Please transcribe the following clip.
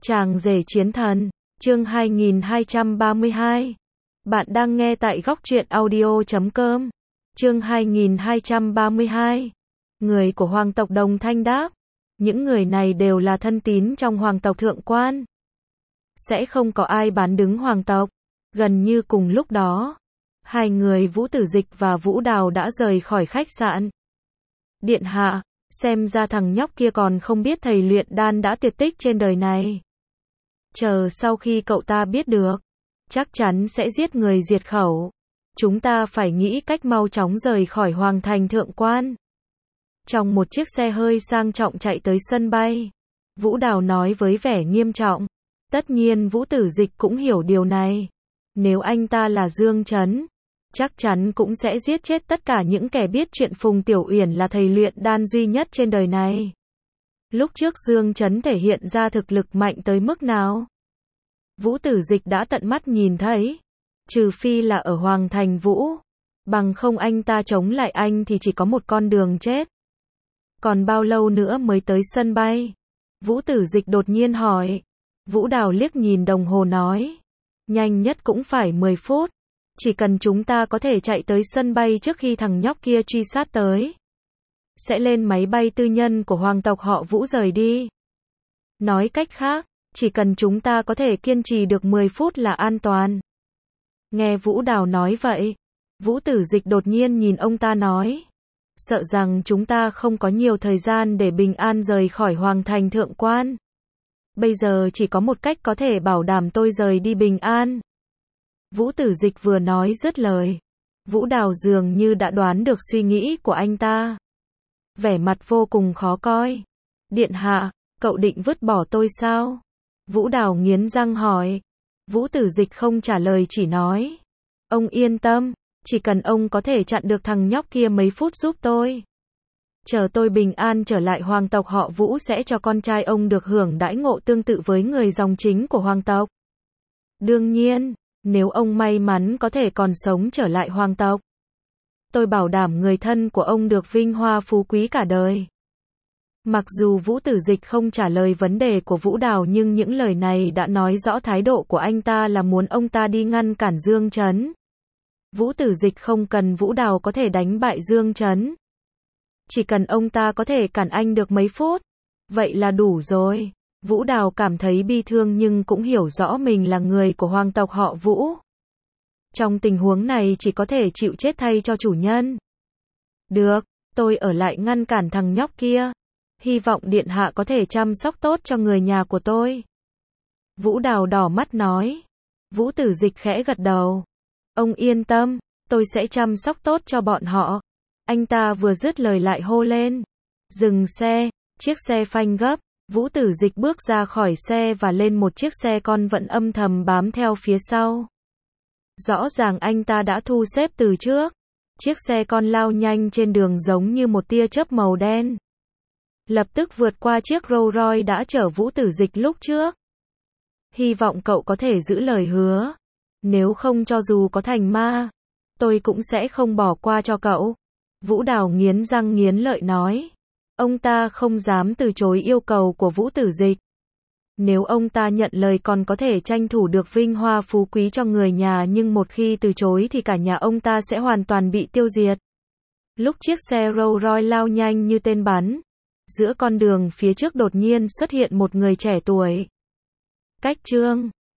Chàng rể chiến thần, chương 2232. Bạn đang nghe tại góc truyện audio.com. Chương 2232. Người của hoàng tộc Đồng Thanh đáp. Những người này đều là thân tín trong hoàng tộc thượng quan. Sẽ không có ai bán đứng hoàng tộc. Gần như cùng lúc đó, hai người Vũ Tử Dịch và Vũ Đào đã rời khỏi khách sạn. Điện hạ, xem ra thằng nhóc kia còn không biết thầy luyện đan đã tuyệt tích trên đời này. Chờ sau khi cậu ta biết được, chắc chắn sẽ giết người diệt khẩu. Chúng ta phải nghĩ cách mau chóng rời khỏi hoàng thành thượng quan. Trong một chiếc xe hơi sang trọng chạy tới sân bay, Vũ Đào nói với vẻ nghiêm trọng. Tất nhiên Vũ Tử Dịch cũng hiểu điều này. Nếu anh ta là Dương Chấn, chắc chắn cũng sẽ giết chết tất cả những kẻ biết chuyện Phùng Tiểu Uyển là thầy luyện đan duy nhất trên đời này. Lúc trước Dương Chấn thể hiện ra thực lực mạnh tới mức nào? Vũ Tử Dịch đã tận mắt nhìn thấy. Trừ phi là ở Hoàng Thành Vũ. Bằng không anh ta chống lại anh thì chỉ có một con đường chết. Còn bao lâu nữa mới tới sân bay? Vũ Tử Dịch đột nhiên hỏi. Vũ Đào liếc nhìn đồng hồ nói. Nhanh nhất cũng phải 10 phút. Chỉ cần chúng ta có thể chạy tới sân bay trước khi thằng nhóc kia truy sát tới, sẽ lên máy bay tư nhân của hoàng tộc họ Vũ rời đi. Nói cách khác, chỉ cần chúng ta có thể kiên trì được 10 phút là an toàn. Nghe Vũ Đào nói vậy, Vũ Tử Dịch đột nhiên nhìn ông ta nói. Sợ rằng chúng ta không có nhiều thời gian để bình an rời khỏi hoàng thành thượng quan. Bây giờ chỉ có một cách có thể bảo đảm tôi rời đi bình an. Vũ Tử Dịch vừa nói dứt lời, Vũ Đào dường như đã đoán được suy nghĩ của anh ta. Vẻ mặt vô cùng khó coi. Điện hạ, cậu định vứt bỏ tôi sao? Vũ Đào nghiến răng hỏi. Vũ Tử Dịch không trả lời chỉ nói. Ông yên tâm, chỉ cần ông có thể chặn được thằng nhóc kia mấy phút giúp tôi. Chờ tôi bình an trở lại hoàng tộc họ Vũ sẽ cho con trai ông được hưởng đãi ngộ tương tự với người dòng chính của hoàng tộc. Đương nhiên, nếu ông may mắn có thể còn sống trở lại hoàng tộc, tôi bảo đảm người thân của ông được vinh hoa phú quý cả đời. Mặc dù Vũ Tử Dịch không trả lời vấn đề của Vũ Đào nhưng những lời này đã nói rõ thái độ của anh ta là muốn ông ta đi ngăn cản Dương Chấn. Vũ Tử Dịch không cần Vũ Đào có thể đánh bại Dương Chấn. Chỉ cần ông ta có thể cản anh được mấy phút, vậy là đủ rồi. Vũ Đào cảm thấy bi thương nhưng cũng hiểu rõ mình là người của hoàng tộc họ Vũ. Trong tình huống này chỉ có thể chịu chết thay cho chủ nhân. Được, tôi ở lại ngăn cản thằng nhóc kia. Hy vọng điện hạ có thể chăm sóc tốt cho người nhà của tôi. Vũ Đào đỏ mắt nói. Vũ Tử Dịch khẽ gật đầu. Ông yên tâm, tôi sẽ chăm sóc tốt cho bọn họ. Anh ta vừa dứt lời lại hô lên. Dừng xe, chiếc xe phanh gấp. Vũ Tử Dịch bước ra khỏi xe và lên một chiếc xe con vẫn âm thầm bám theo phía sau. Rõ ràng anh ta đã thu xếp từ trước. Chiếc xe con lao nhanh trên đường giống như một tia chớp màu đen. Lập tức vượt qua chiếc Rolls Royce đã chở Vũ Tử Dịch lúc trước. Hy vọng cậu có thể giữ lời hứa. Nếu không cho dù có thành ma, tôi cũng sẽ không bỏ qua cho cậu. Vũ Đào nghiến răng nghiến lợi nói. Ông ta không dám từ chối yêu cầu của Vũ Tử Dịch. Nếu ông ta nhận lời còn có thể tranh thủ được vinh hoa phú quý cho người nhà nhưng một khi từ chối thì cả nhà ông ta sẽ hoàn toàn bị tiêu diệt. Lúc chiếc xe Rolls Royce lao nhanh như tên bắn, giữa con đường phía trước đột nhiên xuất hiện một người trẻ tuổi. Cách chương